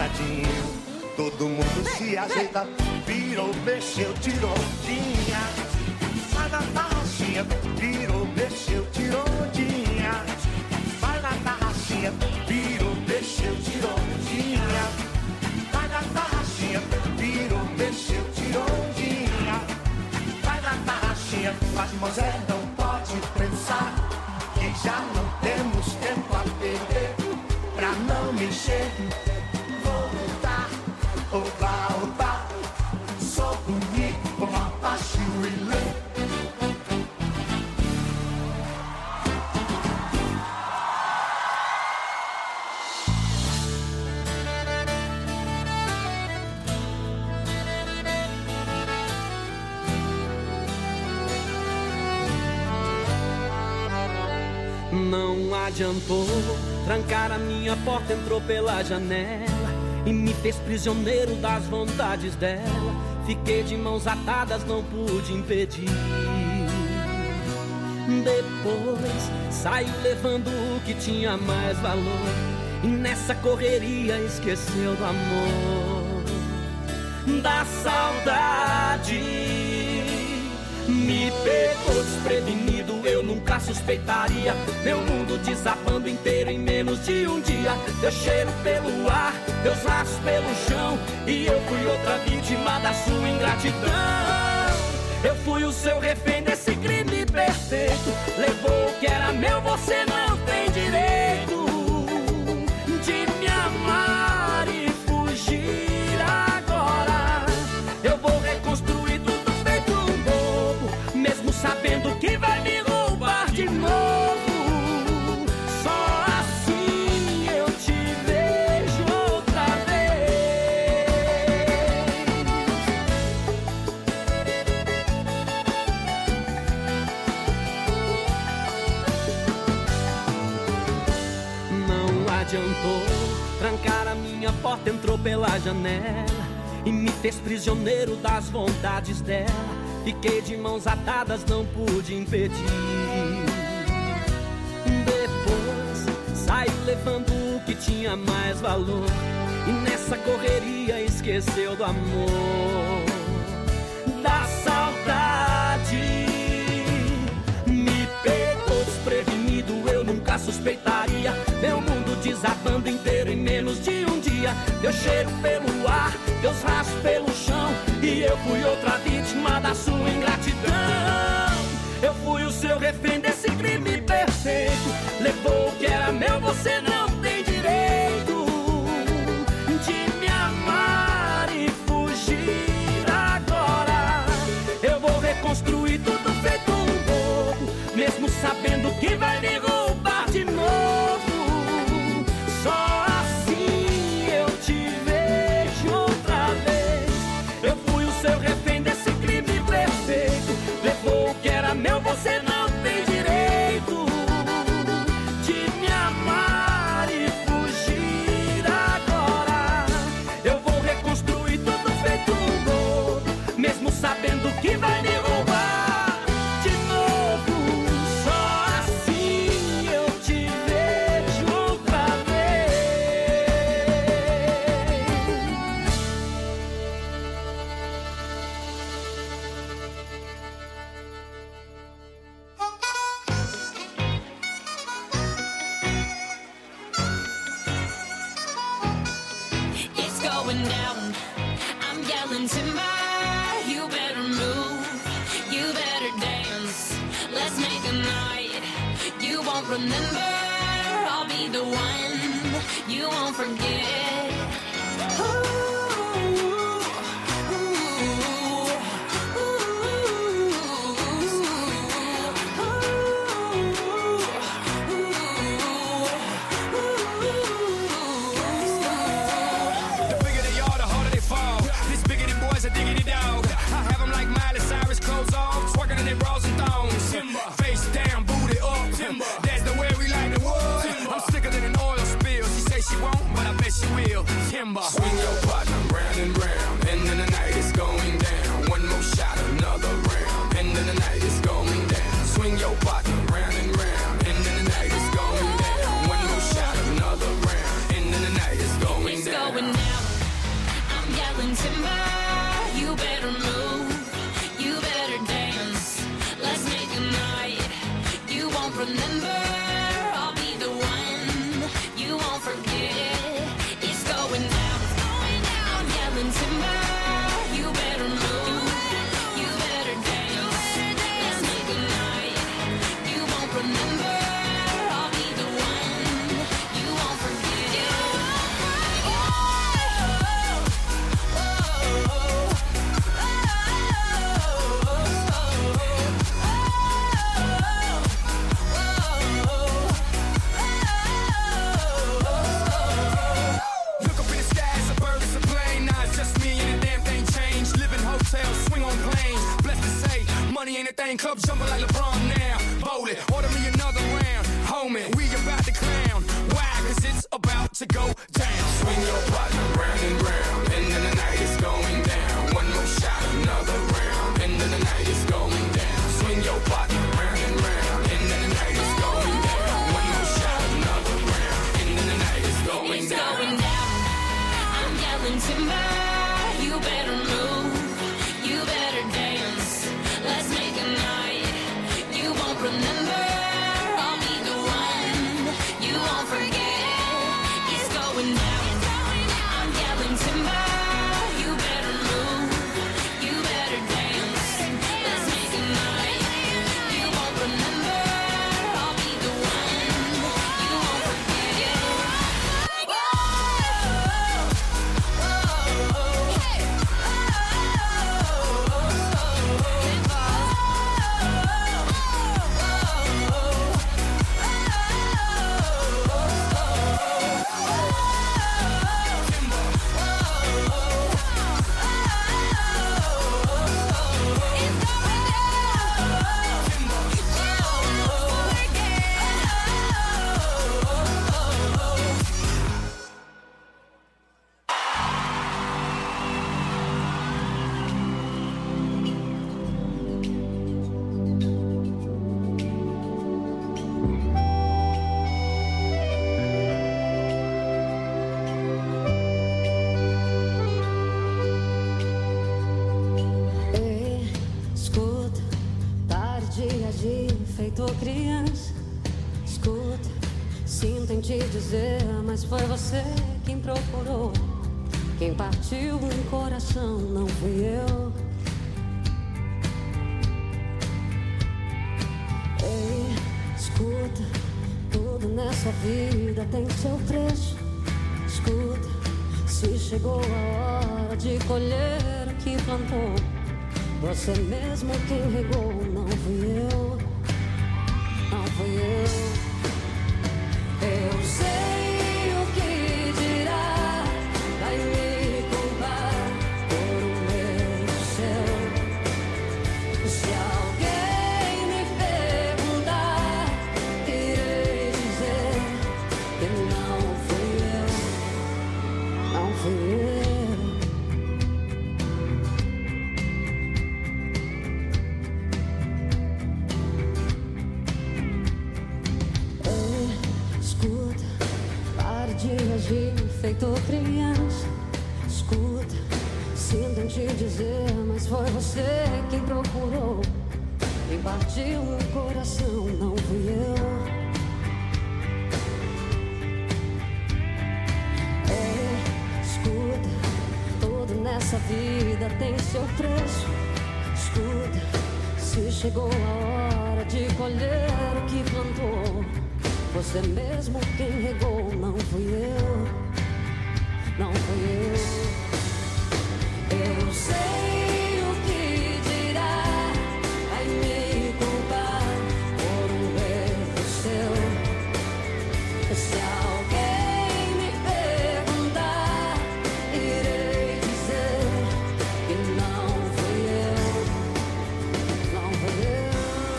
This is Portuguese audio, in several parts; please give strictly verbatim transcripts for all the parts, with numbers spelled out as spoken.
ajeitadinho. Todo mundo se ajeita, virou, mexeu, tirou ondinha. Sai da tarraxinha, virou, mexeu, tirou ondinha. Vai na tarraxinha, virou, mexeu, tirou ondinha. Vai na tarraxinha, virou, mexeu, tirou ondinha. Vai na tarraxinha, mas Mosé não pode pensar que já não temos tempo a perder. Pra não mexer, vou lutar. Oba, oba, sou bonito como Apache Willie. Não adiantou, trancar a minha porta, entrou pela janela e me fez prisioneiro das vontades dela. Fiquei de mãos atadas, não pude impedir. Depois saiu levando o que tinha mais valor, e nessa correria esqueceu do amor, da saudade. Me pegou desprevenido, eu nunca suspeitaria. Meu mundo desabando inteiro em menos de um dia. Deu cheiro pelo ar, teus laços pelo chão, e eu fui outra vítima da sua ingratidão. Eu fui o seu refém desse crime perfeito. Levou o que era meu, você não tem direito de me amar e fugir agora. Eu vou reconstruir tudo feito um bobo, mesmo sabendo que vai me roubar de novo. Só assim eu te vejo outra vez. Não adiantou, trancar a minha porta, entrou pela janela e me fez prisioneiro das vontades dela. Fiquei de mãos atadas, não pude impedir. Depois saiu levando o que tinha mais valor, e nessa correria esqueceu do amor, da saudade. Me pegou desprevenido, eu nunca suspeitaria. Meu mundo desabando inteiro em menos de um dia. Deu cheiro pelo ar, teus rastros pelo chão, e eu fui outra vítima da sua ingratidão. Eu fui o seu refém desse crime perfeito. Levou o que era meu, você não tem direito de me amar e fugir agora. Eu vou reconstruir tudo feito um bobo, mesmo sabendo que vai me roubar de novo. Só assim eu te vejo outra vez. Eu fui o seu refém desse crime perfeito. Levou o que era meu, você não tem direito de me amar e fugir agora. Eu vou reconstruir tudo feito um bobo, mesmo sabendo que vai me roubar de novo. Só assim eu te vejo outra vez. It's going down, I'm yelling timber. You better move, you better dance. Let's make a night you won't remember. I'll be the one you won't forget. Ooh, ooh, The bigger they are, the harder they fall. This biggity boy's a diggity dog. I have them like Miley Cyrus, clothes off, twerking in their bras and thongs. Face down, booty up. That's the way we like the wood. I'm sicker than an oil spill. She say she won't, but I bet she will. Timber. Swing your partner round and round, and then the night is going down. One more shot, another round, and then the night is going down. Swing your partner round and round, and then the night is going down. One more shot, another round, and then the night is going it's down. going down. champagne, club jumping like LeBron now. Bowling, order me another round. Homie, we about to clown. Why? Cause it's about to go down. Swing your partner round and round, and then the night is going down. One more shot, another round, and then the night is going down. Swing your partner round and round, and then the night is going down. One more shot, another round, and then the night is going It's down. going down. I'm yelling timber. You better move. You better dance. Let's make a night you won't remember. I'll be the one you won't forget. It's going down. I'm yelling timber. You better move. You better dance. Let's make a night you won't remember. I'll be the one you won't forget. Ei, escuta, pare de agir feito criança. Escuta, sinto em te dizer, mas foi você quem procurou. Quem partiu um coração não fui eu. Ei, escuta, tudo nessa vida tem seu preço. Escuta, se chegou a hora de colher o que plantou, você mesmo quem regou, não fui eu, não fui eu. Eu sei o que dirá, vai me culpar por um erro seu. Se alguém me perguntar, irei dizer que não fui eu, não fui eu. Escuta, pare de agir feito criança. Escuta, sinto em te dizer, mas foi você quem procurou. Quem partiu o coração não fui eu. É, escuta, tudo nessa vida tem seu preço. Escuta, se chegou a hora de colher o que plantou, você mesmo quem regou, não fui eu, não fui eu. Eu sei o que dirá, vai me culpar por um erro seu. Se alguém me perguntar, irei dizer que não fui eu, não fui eu.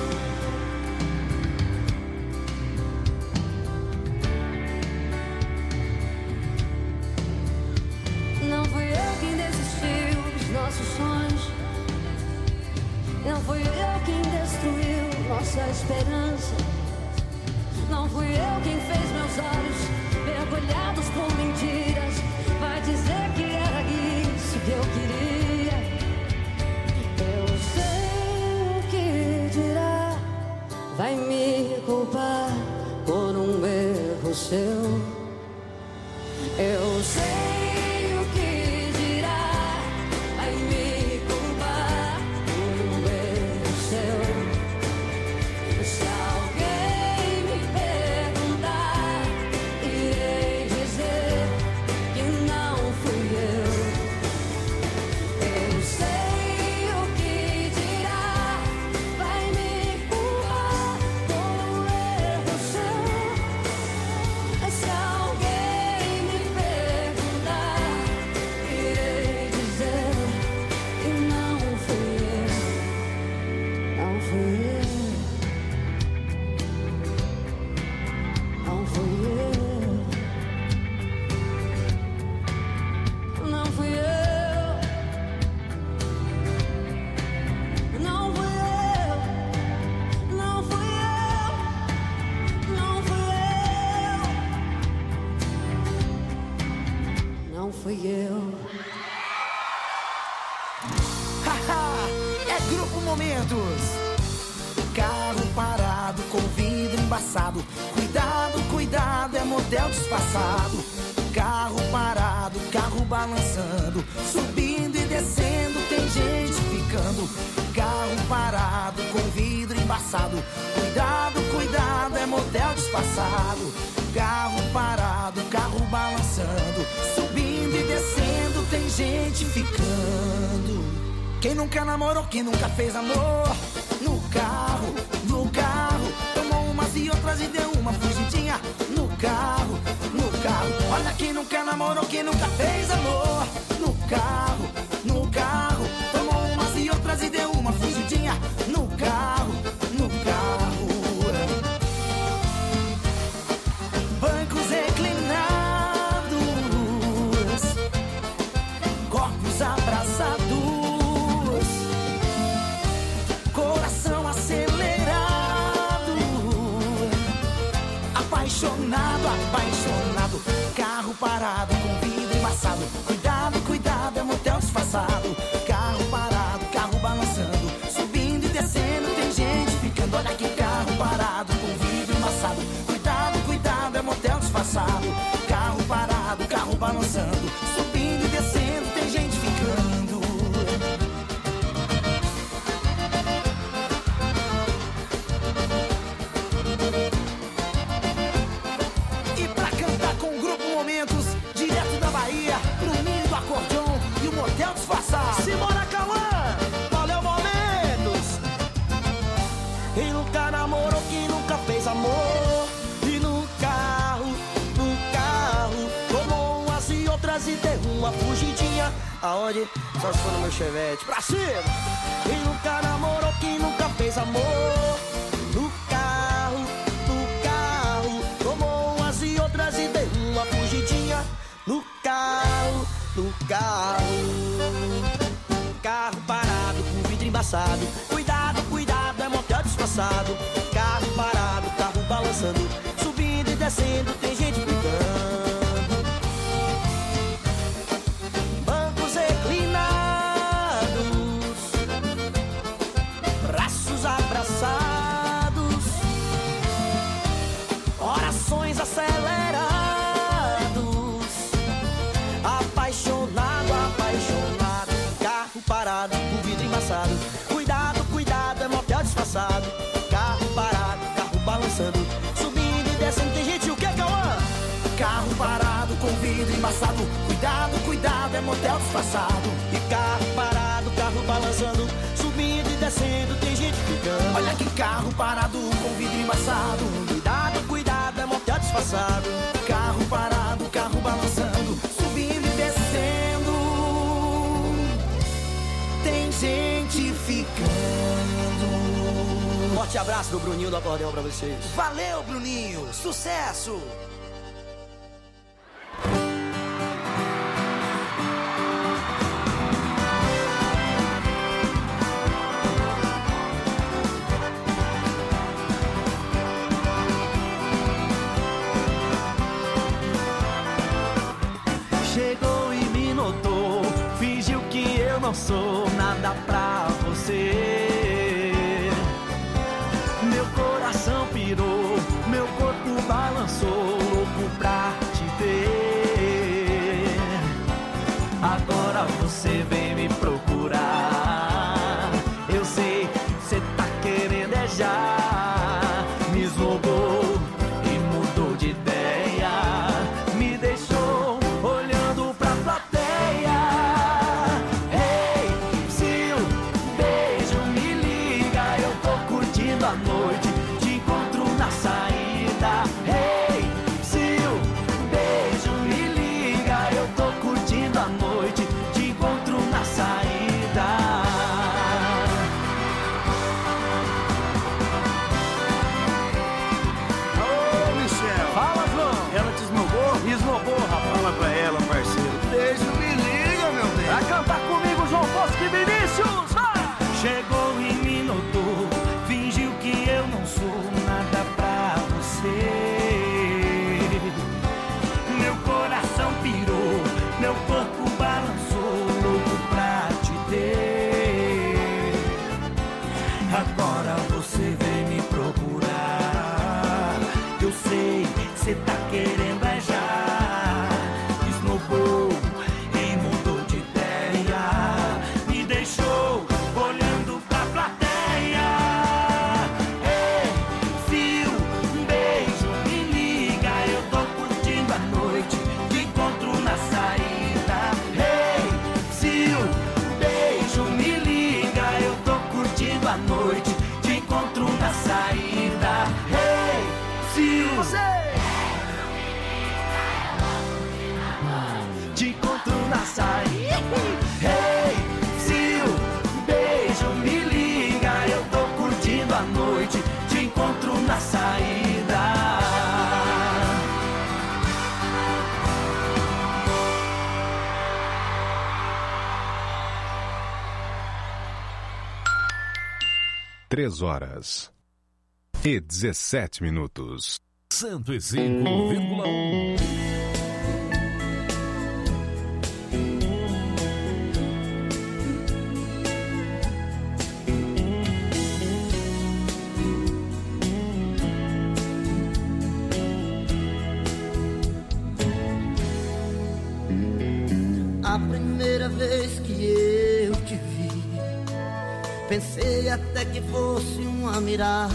Não fui eu quem desistiu dos nossos sonhos. Não fui eu quem destruiu nossa esperança. Não fui eu quem fez meus olhos mergulhados por mentiras. Vai dizer que era isso que eu queria. Eu sei o que dirá, vai me culpar por um erro seu. Eu sei o que dirá, vai me culpar por um erro seu. Se alguém me perguntar, irei dizer não fui eu. Haha, é Grupo Momentos. Carro parado com vidro embaçado. Cuidado, cuidado, é motel disfarçado. Carro parado, carro balançando, subindo e descendo, tem gente ficando. Carro parado com vidro embaçado. Cuidado, cuidado, é motel disfarçado. Carro parado, carro balançando, subindo e descendo, tem gente ficando. Quem nunca namorou, quem nunca fez amor? No carro, no carro, tomou umas e outras e deu uma fugidinha. No carro, no carro, olha quem nunca namorou, quem nunca fez amor. No carro, no carro, tomou umas e outras e deu uma fugidinha. No carro, no carro. Bancos reclinados, corpos abraçados, coração acelerado, apaixonado, apaixonado. Carro parado com vidro embaçado. Cuidado, cuidado, é motel disfarçado. Carro parado, carro balançando, subindo e descendo, tem gente ficando. Olha que carro parado com vidro embaçado. Cuidado, cuidado, é motel disfarçado. Carro parado, carro balançando, subindo e descendo, tem gente ficando. E pra cantar com o Grupo Momentos, direto da Bahia, pro ninho do acordeon e o motel disfarçado. Simbora, Cauã! Valeu, Momentos! Quem nunca namorou, quem nunca fez amor? E no carro, no carro, tomou umas e outras e deu uma fugidinha. Aonde? Só se for no meu chevette. Pra cima! Quem nunca namorou, quem nunca fez amor? No carro, no carro, tomou umas e outras e deu uma fugidinha. No carro, no carro. Carro parado com vidro embaçado. Cuidado, cuidado, é motel disfarçado. Carro parado, carro balançando, subindo e descendo, tem gente brigando. Bancos reclinados, braços abraçados, corações acelerados, apaixonado, apaixonado. Carro parado, com vidro embaçado. Cuidado, cuidado, é motel disfarçado. Carro parado, carro balançando, subindo e descendo, tem gente o que, Cauã? Carro parado, com vidro embaçado. Cuidado, cuidado, é motel disfarçado. E carro parado, carro balançando, subindo e descendo, tem gente ficando. Olha que carro parado, com vidro embaçado. Cuidado, cuidado, é motel disfarçado. Carro parado, carro balançando, subindo e descendo, tem gente ficando. Forte abraço do Bruninho do acordeão pra vocês. Valeu, Bruninho, sucesso! Chegou e me notou, fingiu que eu não sou nada pra você. Meu coração pirou, meu corpo balançou, louco pra te ter. Agora você vem me procurar, eu sei, cê tá querendo é já. Me esnobou e mudou de ideia, me deixou olhando pra plateia. Ei, se o beijo me liga, eu tô curtindo a noite, te encontro na saída. Ei, se o beijo me liga, eu tô curtindo a noite, te encontro na meu corpo balançou, louco pra te ter. Agora você vem me procurar. Eu sei, cê tá querendo é já. Esnobou e mudou de ideia. Me deixou olhando pra plateia. Ei, fio, um beijo, me liga. Eu tô curtindo a noite, te encontro na saída. Ei, fio, um beijo, me liga. Eu tô curtindo a noite, te encontro na saída. Ei, fio, você te encontro na saída. Hey, Sil, beijo, me liga. Eu tô curtindo a noite, te encontro na saída. Três horas e dezessete minutos. cento e cinco vírgula um. A primeira vez que eu te vi, pensei até que fosse uma miragem.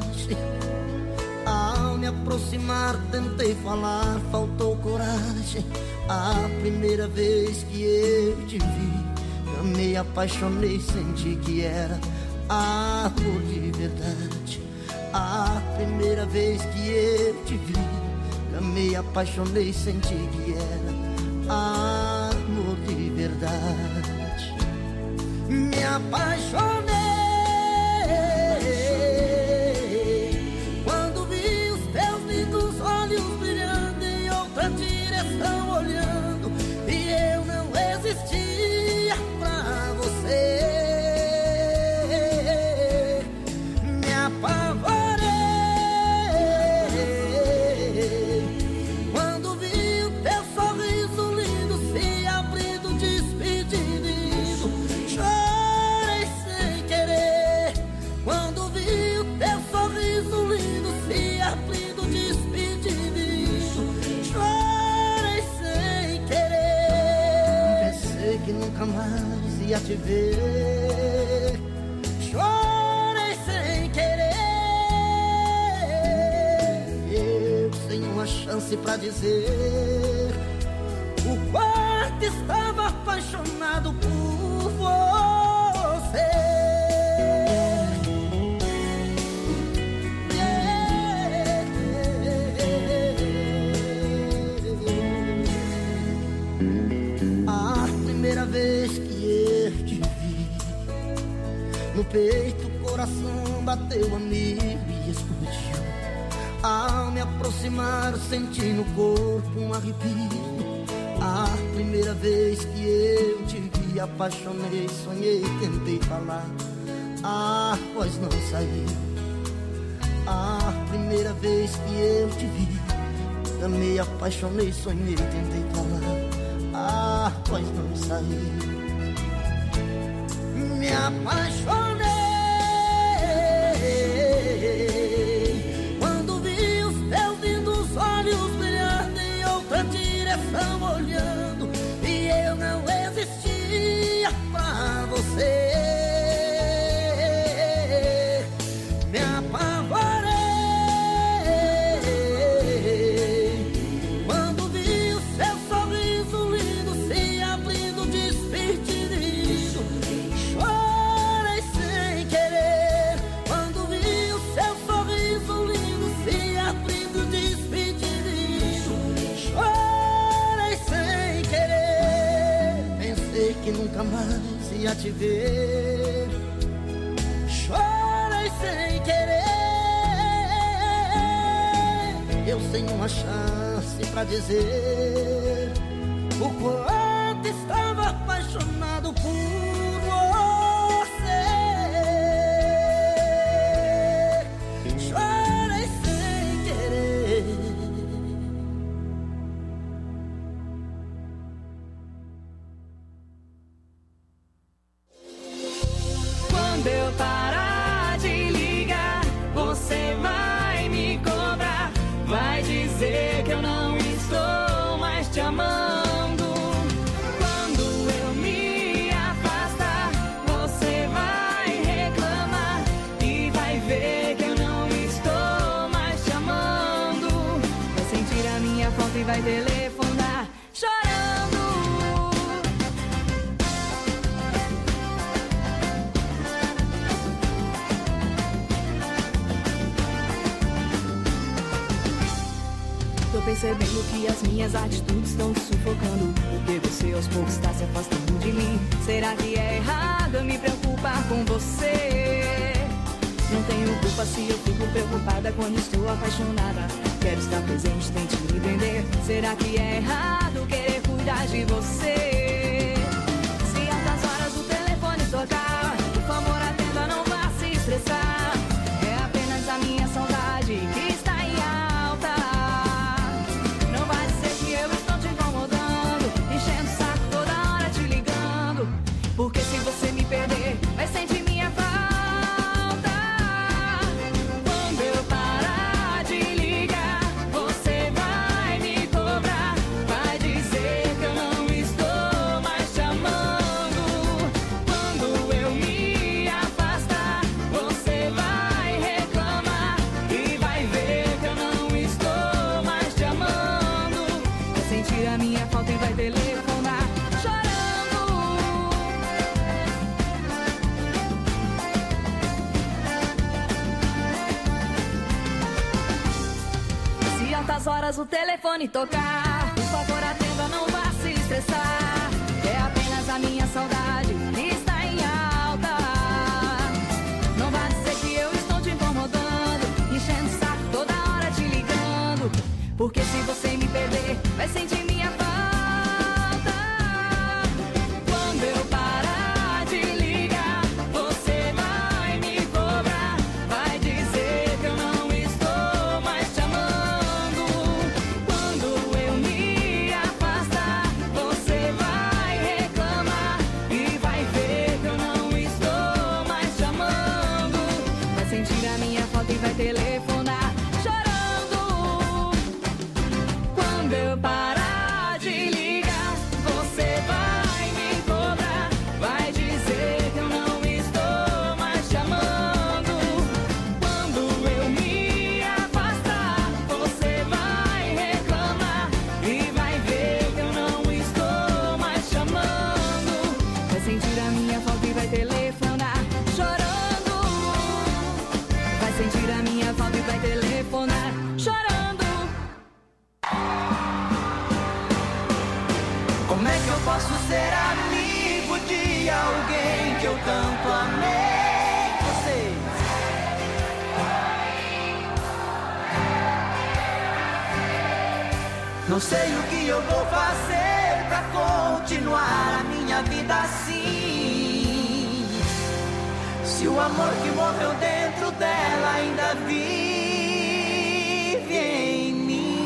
Ao me aproximar tentei falar, faltou coragem. A primeira vez que eu te vi, eu me apaixonei, senti que era amor de verdade. A primeira vez que eu te vi, eu me apaixonei, senti que era amor de verdade. Me apaixonei quando vi os teus lindos olhos brilhando em outra direção olhando, e eu não existia pra você. Me apavorei quando vi o teu sorriso lindo se abrindo, despedindo. Chorei sem querer quando vi o teu sorriso lindo se abrindo, despedindo. Chorei sem querer, pensei que nunca mais ia te ver. Chorei sem querer, eu sem uma chance pra dizer o quanto estava apaixonado por você. A primeira vez que eu te vi, no peito o coração bateu a mil e explodiu. Ao me aproximar senti no corpo um arrepio. A primeira vez que eu te vi, apaixonei, sonhei, tentei falar, a voz não saiu. A primeira vez que eu te vi, amei, apaixonei, sonhei, tentei falar, a voz não saiu. Me apaixonei quando vi os teus lindos olhos brilhando em outra direção olhando, e eu não existia pra você. Me apavorei quando vi o seu sorriso lindo se abrindo, despedindo. Chorei sem querer quando vi o seu sorriso lindo se abrindo, despedindo. Chorei sem querer, pensei que nunca mais ia te ver. Chorei sem querer, eu sem uma chance pra dizer o quanto estava apaixonado por você. Chorei sem querer. percebendo que as minhas atitudes estão te sufocando, porque você aos poucos está se afastando de mim. Será que é errado eu me preocupar com você? Não tenho culpa se eu fico preocupada quando estou apaixonada. Quero estar presente, tente me entender. Será que é errado querer cuidar de você? Se altas horas o telefone tocar, por favor atenda, não vá se estressar. É apenas a minha saudade que está em alta. Não vai dizer que eu estou te incomodando, enchendo o saco toda hora te ligando. Porque se você me perder, vai sentir minha falta. Quando eu parar de ligar, você vai me cobrar. Vai dizer que eu não estou mais te amando. Quando eu me afastar, você vai reclamar e vai ver que eu não estou mais te amando. Vai sentir a minha falta e vai telefonar chorando. Se altas horas o telefone tocar, por favor atenda, não vá se estressar. É apenas a minha saudade que está em alta. Não vá dizer que eu estou te incomodando, enchendo o saco toda hora te ligando. Porque se você me perder, vai sentir minha falta. Quando eu parar de ligar, você vai me cobrar. Vai dizer que eu não estou mais te amando. Quando eu me afastar, você vai reclamar e vai ver que eu não estou mais te amando. Vai sentir a minha falta e vai telefonar chorando. Quando eu parar de ligar, você vai me cobrar. Vai dizer que eu não estou mais te amando. Quando eu me afastar, você vai reclamar e vai ver que eu não estou mais te amando. Vai sentir a minha falta e vai telefonar chorando. Vai sentir a minha falta e vai telefonar chorando. Como é que eu posso ser amigo de alguém que eu tanto amei? Vocês. Não sei o que eu vou fazer pra continuar a minha vida assim. Se o amor que morreu dentro dela ainda vive em mim.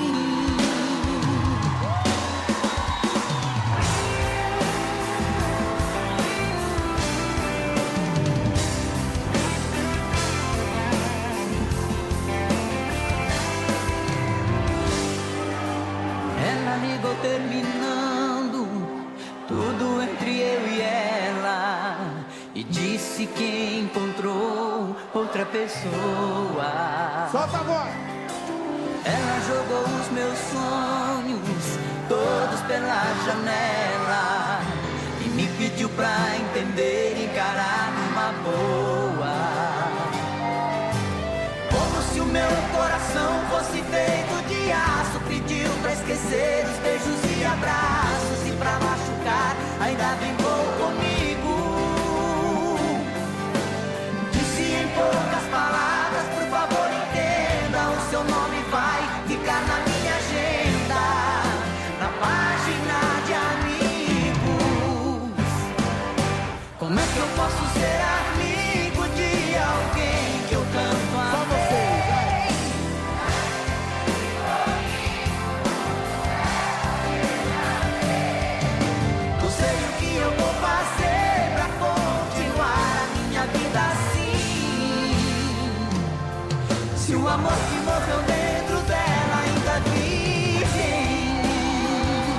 Ela ligou terminando tudo entre eu e ela e disse que encontrou outra pessoa. Solta a voz! Ela jogou os meus sonhos todos pela janela e me pediu pra entender e encarar numa boa. Como se o meu coração fosse feito de aço, pediu pra esquecer os beijos e abraços e pra machucar ainda brincou comigo. Disse em poucas palavras, por favor entenda, o seu nome vai ficar na minha agenda, na página de amigos. Como é que eu posso ser amigo de alguém que eu tanto amei? Não sei o que eu vou fazer pra continuar a minha vida assim. Se o amor que morreu dentro dela ainda vive em mim.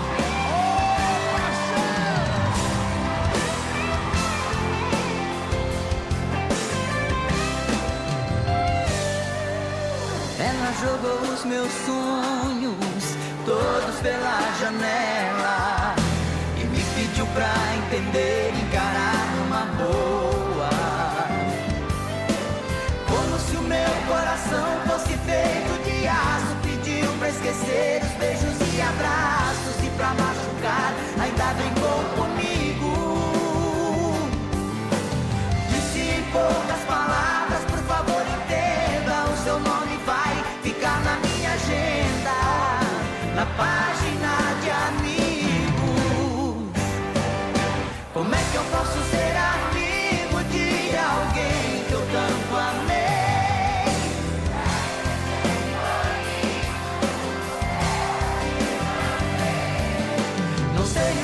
Ela jogou os meus sonhos todos pela janela e me pediu pra entender e encarar numa boa. Como se o meu coração fosse feito de aço, pediu pra esquecer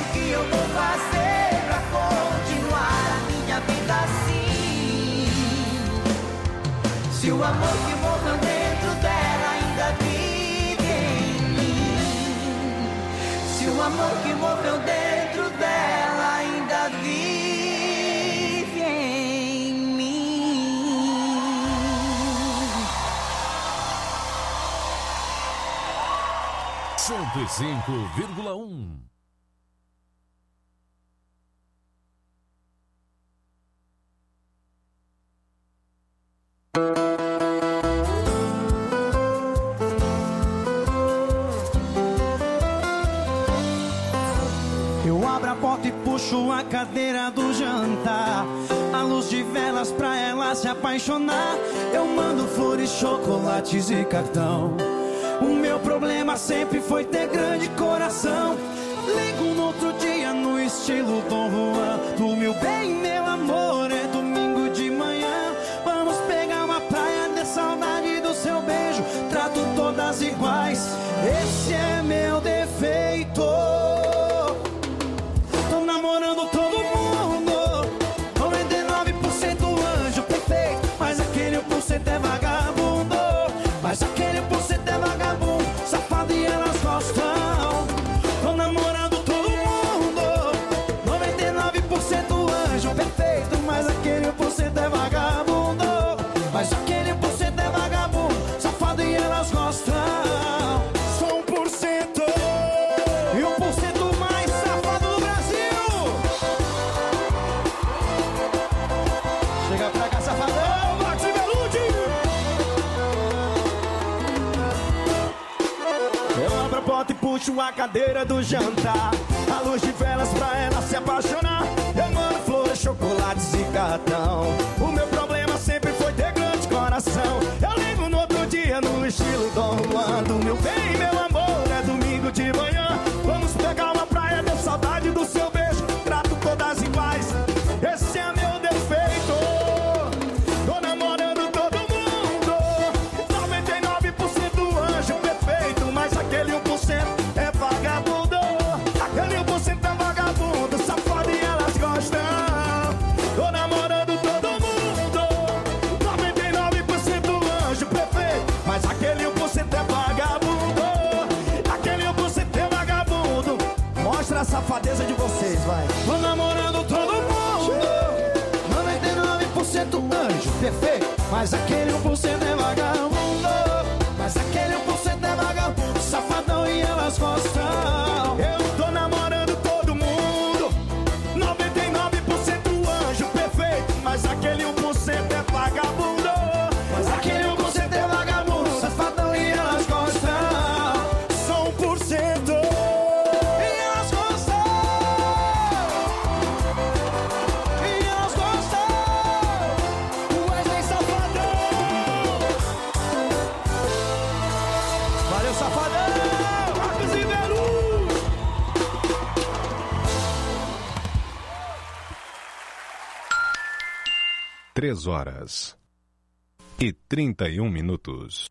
o que eu vou fazer pra continuar a minha vida assim. Se o amor que morreu dentro dela ainda vive em mim. Se o amor que morreu dentro dela ainda vive em mim. cento e cinco vírgula um. Eu abro a porta e puxo a cadeira do jantar, a luz de velas pra ela se apaixonar. Eu mando flores, chocolates e cartão. O meu problema sempre foi ter grande coração. Ligo no outro dia no estilo Dom Juan. Do meu bem, meu amor, é domingo de manhã. Vamos pegar uma praia, de saudade do seu beijo. Trato todas iguais, esse é meu defeito. Tô namorando todo mundo, noventa e nove por cento anjo perfeito, mas aquele um por cento é vagabundo. Mas aquele um por cento é vagabundo, safado e elas gostam. Tô namorando todo mundo, noventa e nove por cento anjo perfeito, mas aquele um por cento é vagabundo. Mas aquele um por cento é vagabundo, safado e elas gostam. Sou um por cento e um por cento mais safado do Brasil. Chega pra cá, safadão, Max e Belucci. Eu abro a porta e puxo a cadeira do jantar, a luz de velas pra ela se apaixonar. Eu mando flores, chocolates e cartão. O meu problema sempre foi ter grande coração. Eu ligo no outro dia no estilo Dom Juan. Do meu bem, meu amor, é domingo de manhã. Vamos pegar uma praia, ter saudade do seu beijo. Trato todas iguais, esse é meu defeito. Tô namorando todo mundo, noventa e nove por cento anjo perfeito, mas aquele um por cento é vagabundo. Aquele um por cento é vagabundo, safado e elas gostam. Tô namorando todo mundo, noventa e nove por cento anjo perfeito, mas aquele um por cento é vagabundo. Aquele um por cento é vagabundo. Mostra a safadeza de vocês, vai. Tô namorando todo mundo, noventa e nove por cento anjo perfeito, mas aquele um por cento é vagabundo. Mas aquele um por cento é vagabundo, safadão e elas gostam. Eu tô namorando todo mundo, noventa e nove por cento anjo perfeito, mas aquele um por cento é vagabundo. Mas aquele um por cento é vagabundo, safadão e elas gostam. Só um por cento e elas gostam. E elas gostam. O Wesley Safadão. Valeu, Safadão. Marcos e Belucci. Três horas e trinta e um minutos.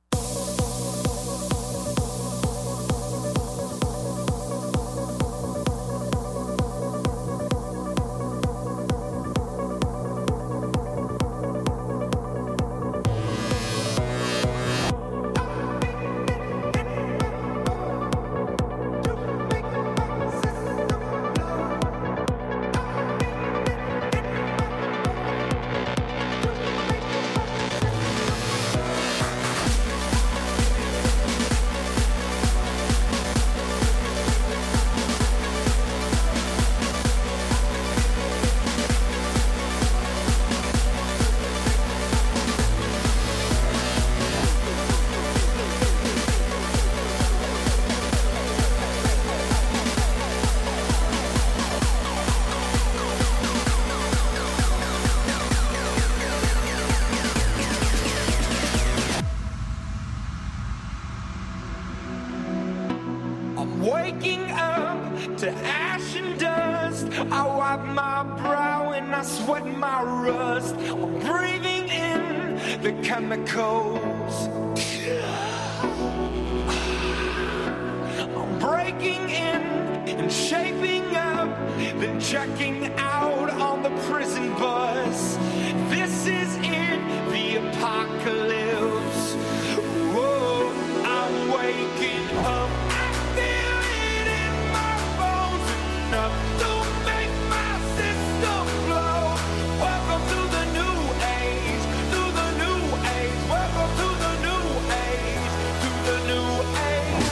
Waking up to ash and dust, I wipe my brow and I sweat my rust. I'm breathing in the chemicals. I'm breaking in and shaping up checking out on the prison bus. This is it, the apocalypse. Whoa, I'm waking up. I feel it in my bones enough to make my system blow. Welcome to the new age, to the new age. Welcome to the new age, to the new age.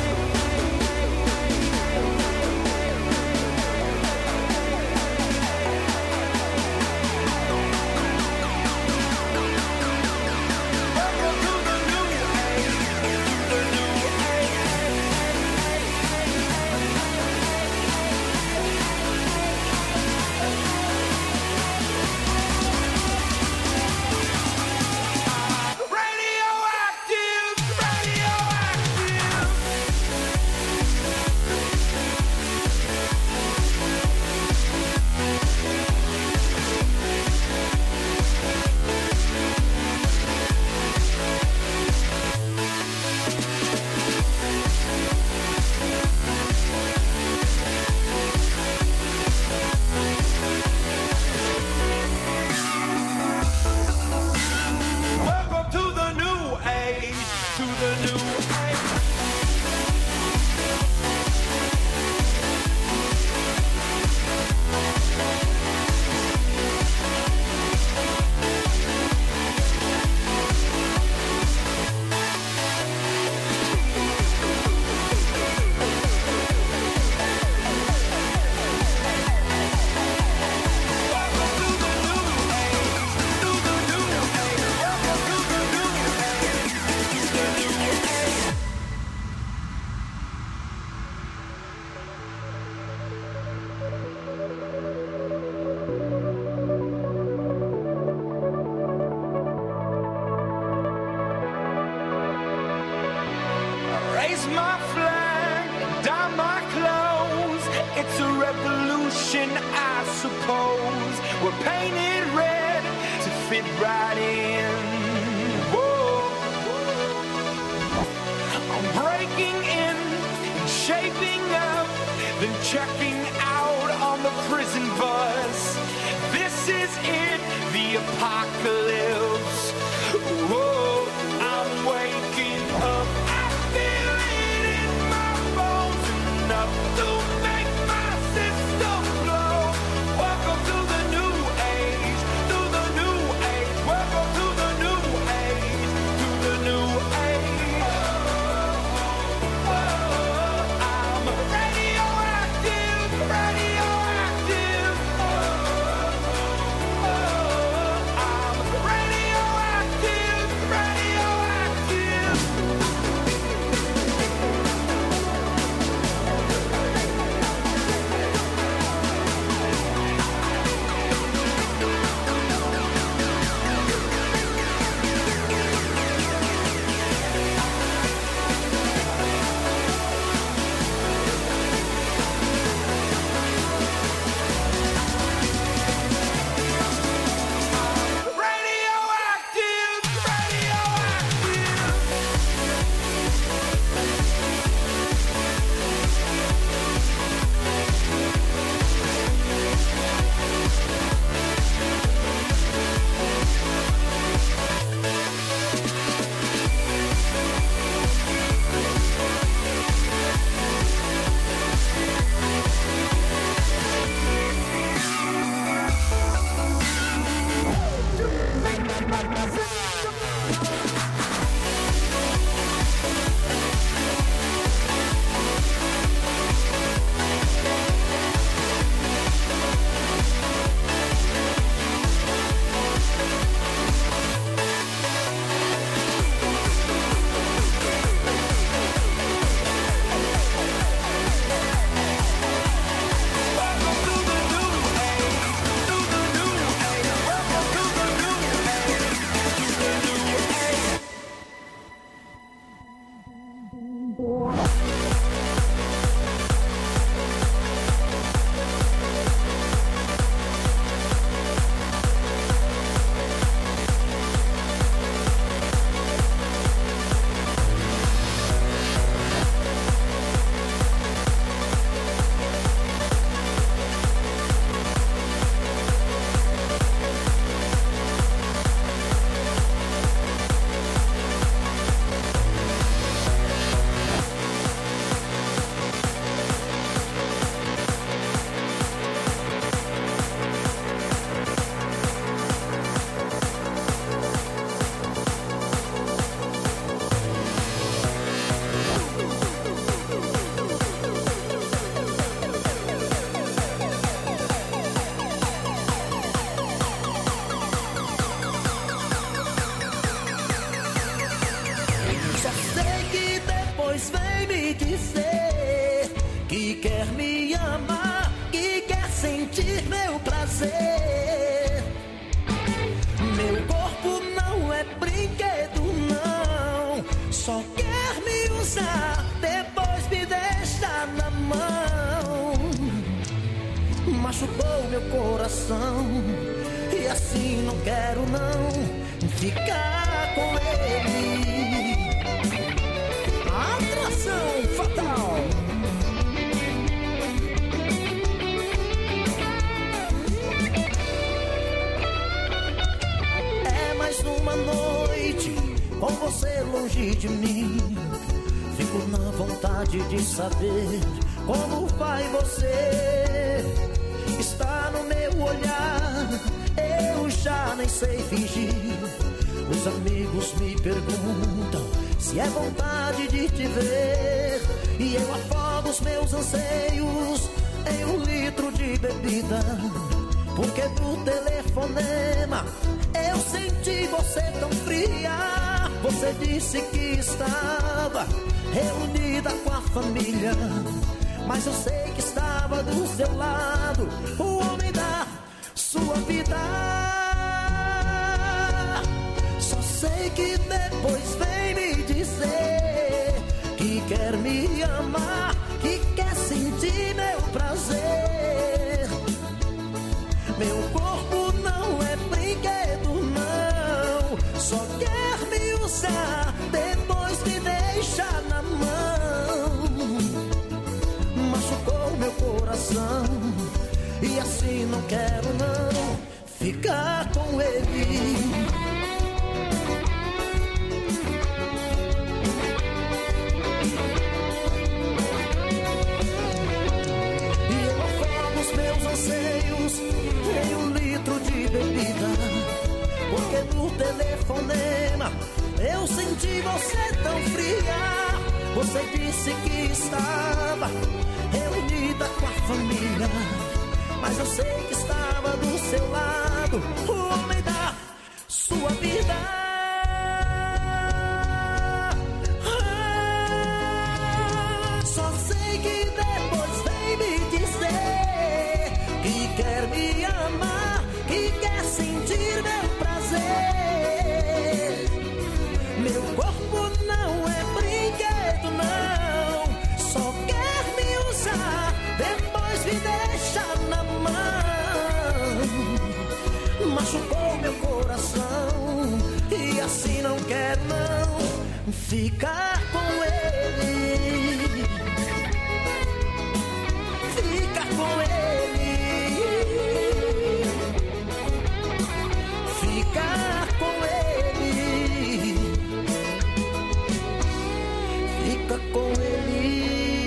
Raise my flag, dye my clothes. It's a revolution, I suppose. We're painted red to fit right in. Whoa. I'm breaking in and shaping up, then checking out on the prison bus. This is it, the apocalypse. Whoa, I'm waking up. Enough to make my system blow. Welcome to the new age, to the new age. Welcome to the new age, to the new age. I'm radioactive, radioactive. I'm prazer. Meu corpo não é brinquedo, não. Só quer me usar, depois me deixa na mão. Machucou meu coração e assim não quero não ficar com ele. Atração fatal. É mais uma noite com você longe de mim. Fico na vontade de saber como vai você. Está no meu olhar, eu já nem sei fingir. Os amigos me perguntam se é vontade de te ver. E eu afogo os meus anseios em um litro de bebida. Porque do telefonema eu senti você tão fria. Você disse que estava reunida com a família, mas eu sei que estava do seu lado o homem da sua vida. Só sei que depois vem me dizer que quer me amar, que quer sentir meu prazer. Meu corpo não é brinquedo, não. Só quer me usar, depois me deixa na mão. Machucou meu coração e assim não quero não ficar com ele. E eu afogo os meus anseios em um litro de bebida. Porque no telefonema eu senti você tão fria. Você disse que estava reunida com a família, mas eu sei que estava do seu lado o homem da sua vida. Ah, só sei que depois vem me dizer que quer me amar, que quer sentir meu prazer. Meu corpo não é brinquedo, não. Só quer me usar, depois me deixa na mão. Machucou meu coração e assim não quero não ficar com ele. Ficar com ele. Ficar com ele. Fica com ele.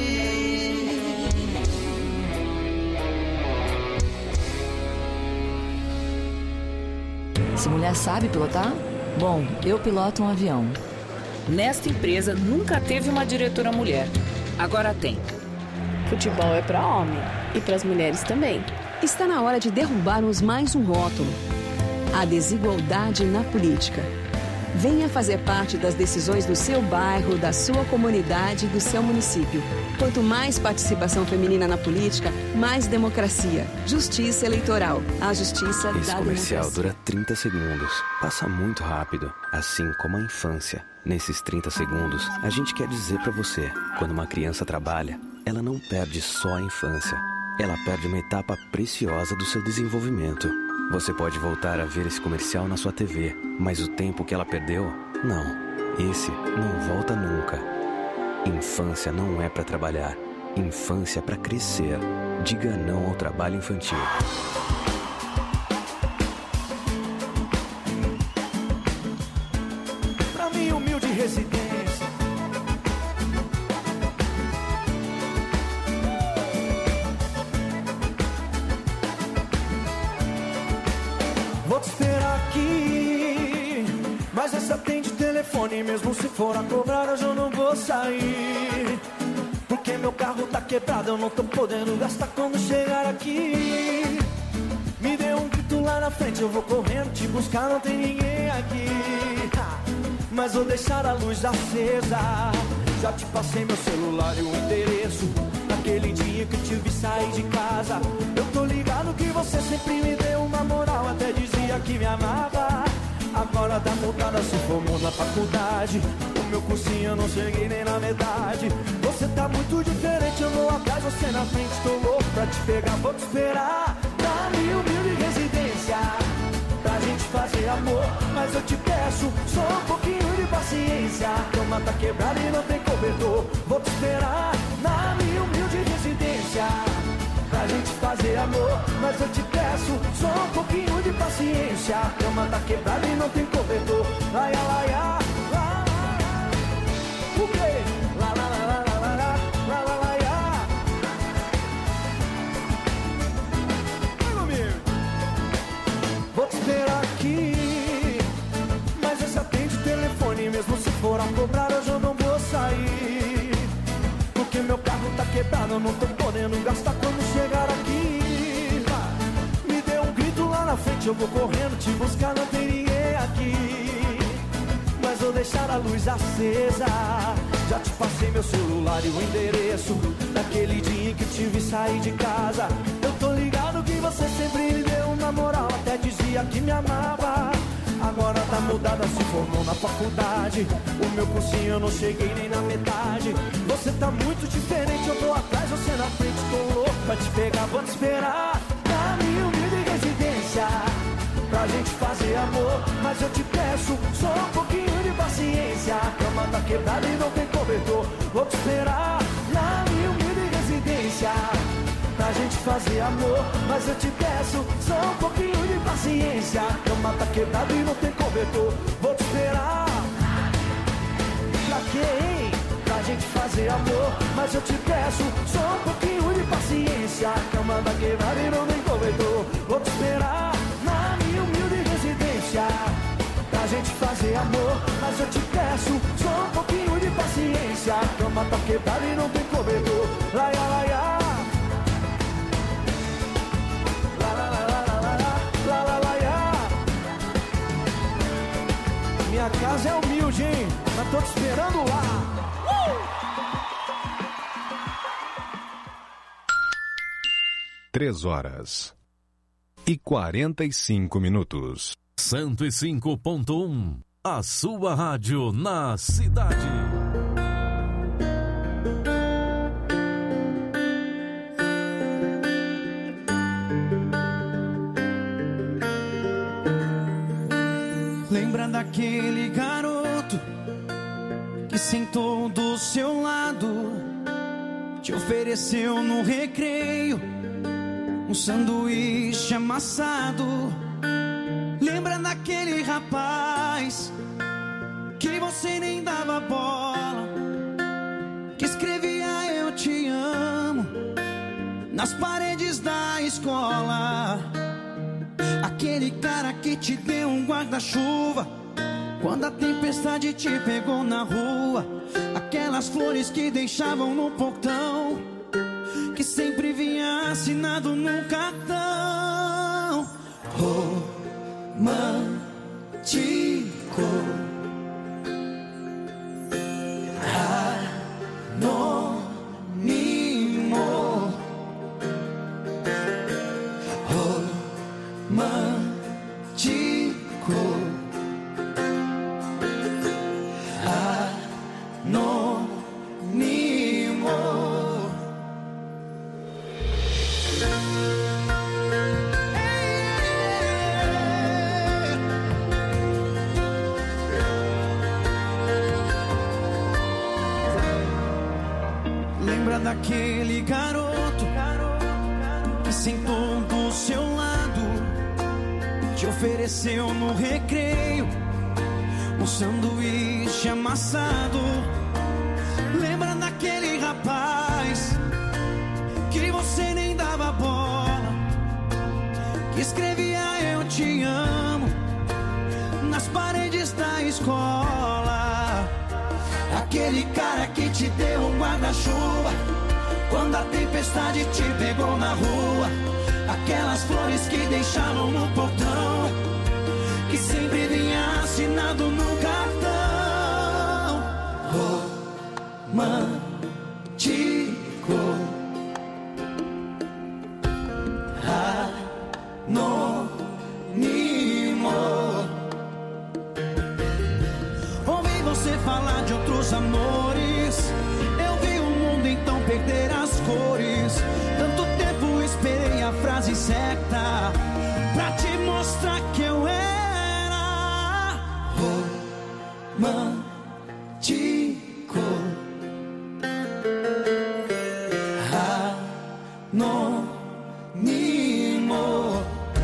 Essa mulher sabe pilotar? Bom, eu piloto um avião. Nesta empresa nunca teve uma diretora mulher. Agora tem. Futebol é para homem e para as mulheres também. Está na hora de derrubarmos mais um rótulo: a desigualdade na política. Venha fazer parte das decisões do seu bairro, da sua comunidade, do seu município. Quanto mais participação feminina na política, mais democracia. Justiça eleitoral. A justiça Esse da comercial democracia. dura trinta segundos. Passa muito rápido, assim como a infância. Nesses trinta segundos, a gente quer dizer pra você, quando uma criança trabalha, ela não perde só a infância. Ela perde uma etapa preciosa do seu desenvolvimento. Você pode voltar a ver esse comercial na sua T V, mas o tempo que ela perdeu, não. Esse não volta nunca. Infância não é pra trabalhar. Infância é pra crescer. Diga não ao trabalho infantil. Pra mim, humilde residência. Vou te esperar aqui, mas essa atende telefone. Mesmo se for a cobrar, hoje eu não vou sair. Porque meu carro tá quebrado, eu não tô podendo gastar quando chegar aqui. Me dê um grito lá na frente, eu vou correndo te buscar, não tem ninguém aqui. Mas vou deixar a luz acesa. Já te passei meu celular e o endereço. Naquele dia que eu te vi sair de casa, eu tô ligado que você sempre me deu dizia que me amava, agora tá mudada, se formou na faculdade. O meu cursinho eu não cheguei nem na metade. Você tá muito diferente, eu vou atrás, você na frente. Tô louco pra te pegar, vou te esperar na minha humilde residência pra gente fazer amor, mas eu te peço só um pouquinho de paciência. A cama tá quebrada e não tem cobertor. Vou te esperar na minha humilde residência pra gente fazer amor, mas eu te peço só um pouquinho de paciência. A cama tá quebrada e não tem cobertor. Laia, laia, lá, o quê? Lá, lá, lá, lá, lá, lá, lá, lá, laia. Vai comigo. Vou te esperar aqui, mas você atende o telefone. Mesmo se for a cobrar, hoje eu não vou sair, porque meu carro tá quebrado, eu não tô podendo gastar quando chegar aqui. Me dê um grito lá na frente, eu vou correndo te buscar, não tem ninguém aqui, mas vou deixar a luz acesa. Já te passei meu celular e o endereço daquele dia em que te vi sair de casa. Eu tô ligado que você sempre me deu uma moral, até dizia que me amava. Agora tá mudada, se formou na faculdade. O meu cursinho eu não cheguei nem na metade. Você tá muito diferente, eu tô atrás, você na frente. Tô louco pra te pegar, vou te esperar na minha humilde residência pra gente fazer amor, mas eu te peço só um pouquinho de paciência. A cama tá quebrada e não tem cobertor. Vou te esperar na minha humilde residência pra gente fazer amor, mas eu te peço só um pouquinho de paciência. A cama tá quebrada e não tem cobertor. Vou te esperar. Pra quê, hein? Pra gente fazer amor, mas eu te peço só um pouquinho de paciência. A cama tá quebrada e não tem cobertor. Vou te esperar na minha humilde residência pra gente fazer amor, mas eu te peço só um pouquinho de paciência. A cama tá quebrada e não tem cobertor. Laia, laia. Minha casa é humilde, hein? Mas tô te esperando lá. Uh! Três horas e quarenta e cinco minutos. cento e cinco ponto um. A sua rádio na cidade. Lembra daquele garoto que sentou do seu lado, te ofereceu no recreio um sanduíche amassado? Lembra daquele rapaz que você nem dava bola, que escrevia eu te amo nas paredes da escola? Aquele cara que te deu um guarda-chuva quando a tempestade te pegou na rua. Aquelas flores que deixavam no portão, que sempre vinha assinado num cartão. Romântico, anônimo, romântico, anônimo. Lembra daquele garoto que sentou do seu lado, te ofereceu no recreio um sanduíche amassado? Lembra daquele rapaz que você nem dava bola, que escrevia eu te amo nas paredes da escola? Aquele cara que te deu um guarda-chuva quando a tempestade te pegou na rua. Aquelas flores que deixavam no portão, que sempre vinha assinado no cartão. Romântico, anônimo. meus amores. Eu vi o mundo então perder as cores. Tanto tempo esperei a frase certa pra te mostrar que eu era romântico. Anônimo.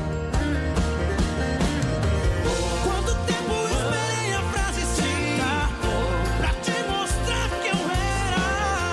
Quanto tempo esperei a frase certa pra te mostrar que eu era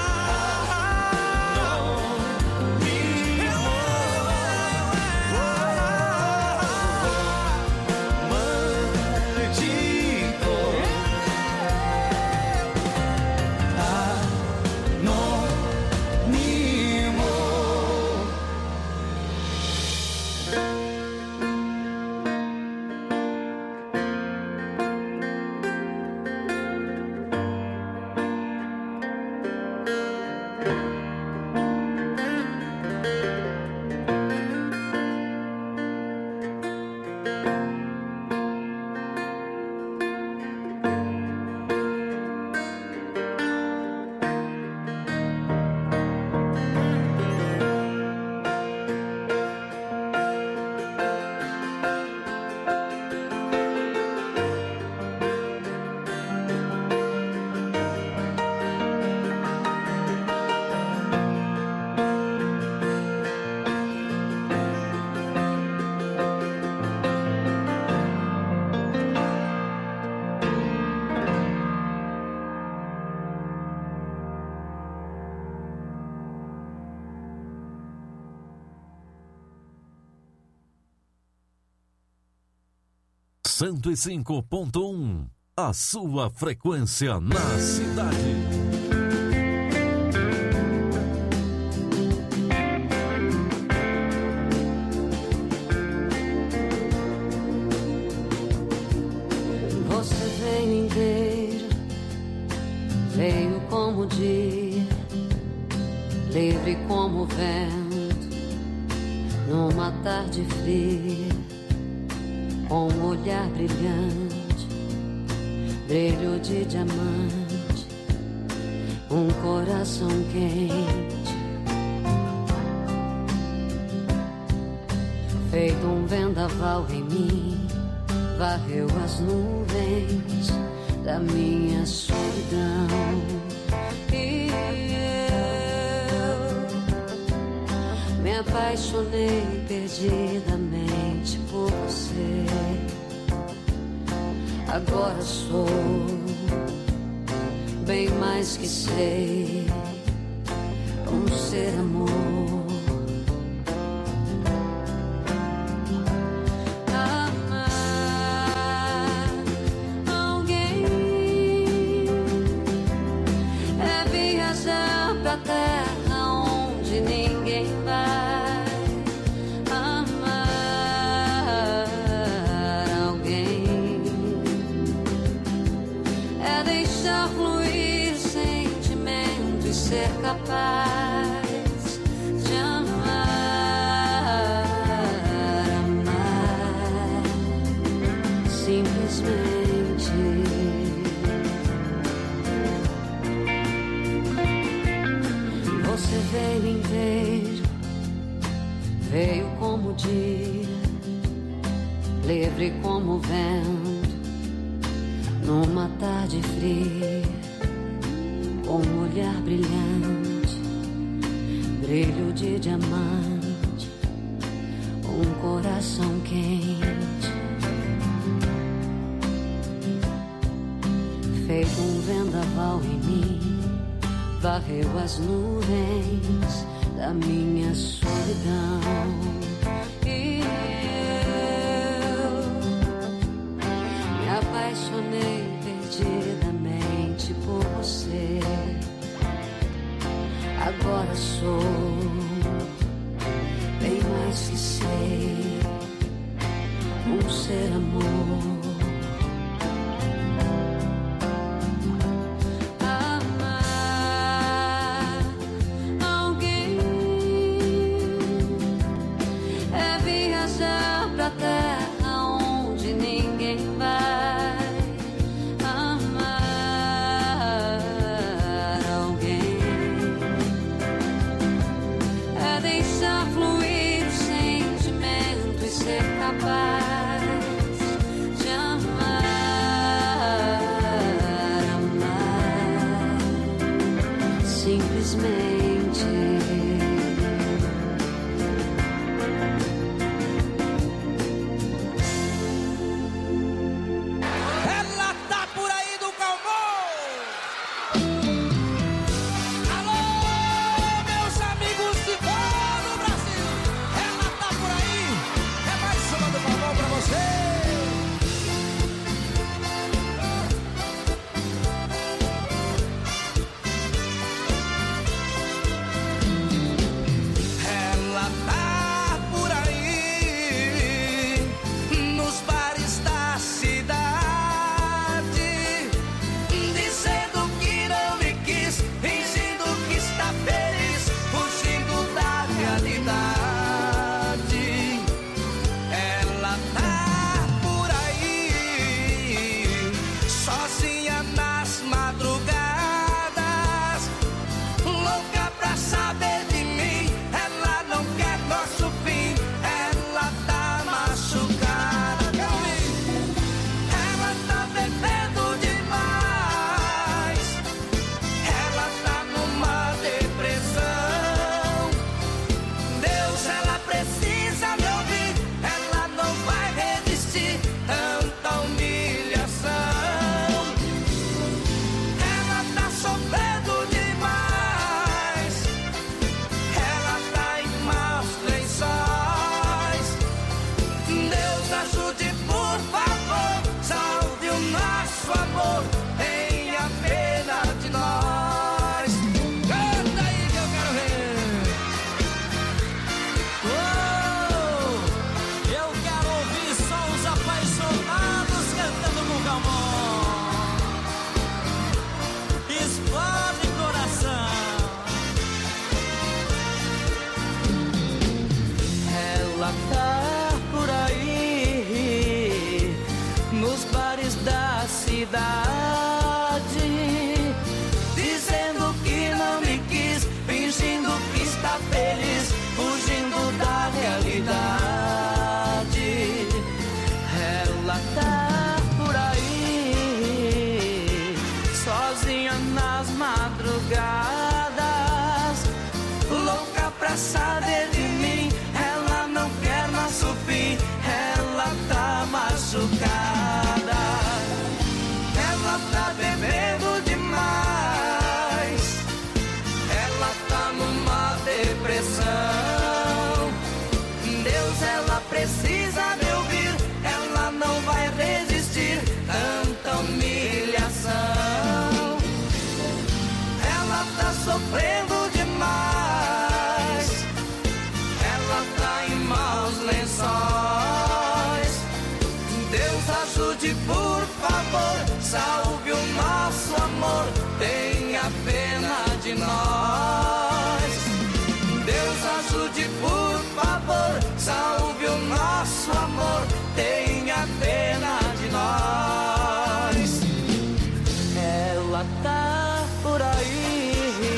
cento e cinco ponto um, a sua frequência na cidade. Você veio inteiro, veio como o dia, livre como o vento, numa tarde fria. Com um olhar brilhante, brilho de diamante, um coração quente, feito um vendaval em mim, varreu as nuvens da minha solidão. E eu me apaixonei perdidamente por você. Agora sou bem mais que sei, um ser amor. Amar alguém é viajar pra terra onde ninguém vai. Ser capaz de amar, amar simplesmente. Você veio inteiro, veio como o dia, livre como o vento, numa tarde fria. Com um olhar brilhante, brilho de diamante, um coração quente, feito um vendaval em mim, varreu as nuvens da minha solidão. E eu me apaixonei perdidamente por você. Agora sou bem mais que sei, um ser amor. Amar alguém é viajar pra terra onde ninguém vai. Amar capaz de amar, amar simplesmente. Ela tá por aí do Calvão. Alô, meus amigos de todo o Brasil. Ela tá por aí. É mais uma do Calvão pra você. Ela tá por aí nos bares da cidade, dizendo que não me quis, fingindo que está feliz, fugindo da realidade. Ela tá por aí, sozinha nas madrugadas, louca pra saber de mim. Ela não quer nosso fim, ela tá machucada. Quero ouvir. Ela tá bebendo demais, ela tá numa depressão. Deus, ela precisa me ouvir, ela não vai resistir tanta humilhação. Ela tá sofrendo demais, ela tá em maus lençóis. Deus, ajude, por favor, salve o nosso amor, tenha pena de nós. Canta aí que eu quero ver. Oh, eu quero ouvir só os apaixonados cantando com calmon. Explode coração. Ela tá por aí nos bares da cidade, dizendo que não me quis, fingindo que está feliz, fugindo da realidade. Ela tá por aí, sozinha nas madrugadas, louca pra saber de mim. Ela não quer nosso fim, ela tá machucada. Ela tá bebendo demais, ela tá numa depressão. Deus, ela precisa me ouvir, ela não vai resistir tanta humilhação. Ela tá sofrendo demais, ela tá em maus lençóis. Deus, ajude, por favor, salve o nosso amor, tenha pena de nós. Deus, ajude, por favor, salve o nosso amor, tenha pena de nós. Ela tá por aí.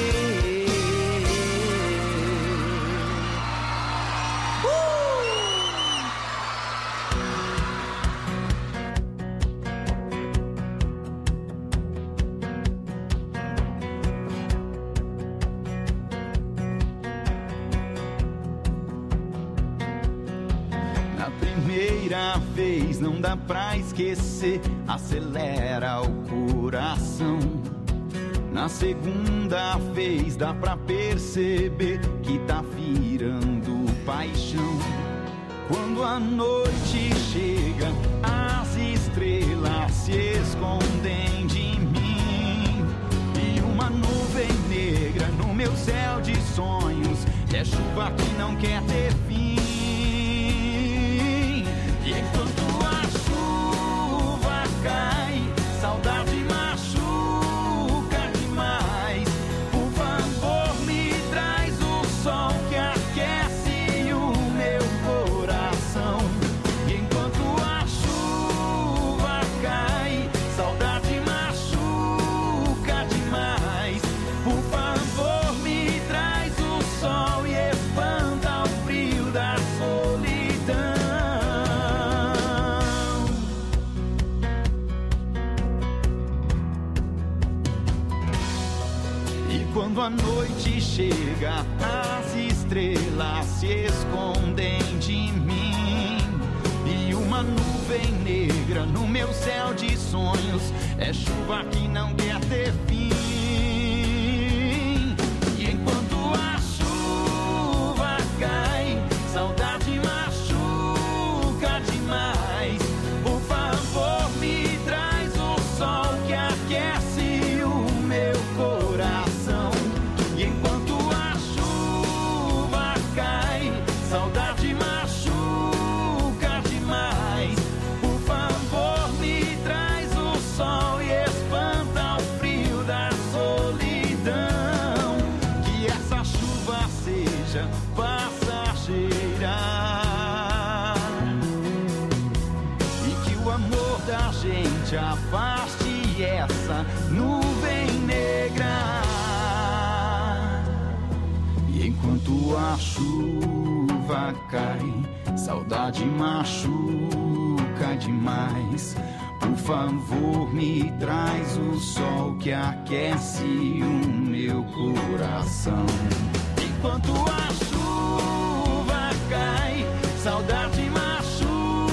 Na primeira vez não dá pra esquecer, acelera o coração. Na segunda vez dá pra perceber que tá virando paixão. Quando a noite chega, as estrelas se escondem de mim, e uma nuvem negra no meu céu de sonhos é chuva que não quer ter fim. E enquanto a chuva cai, saudade machuca demais. Por favor, me traz o sol que aquece o meu coração. E enquanto a chuva cai, saudade machuca demais. Por favor, me traz o sol e espanta o frio da quando a noite chega, as estrelas se escondem de mim. E uma nuvem negra no meu céu de sonhos é chuva que não quer ter fim. E enquanto a chuva cai, saudade machuca demais. Por favor, me traz o sol que aquece o meu coração. E enquanto a chuva cai, saudade machuca demais. Por favor, me traz o sol e espanta o frio da solidão. Que essa chuva seja passageira e que o amor da gente afaste essa nuvem negra. E enquanto a chuva cai, saudade machuca demais. Por favor, me traz o sol que aquece o meu coração. Enquanto a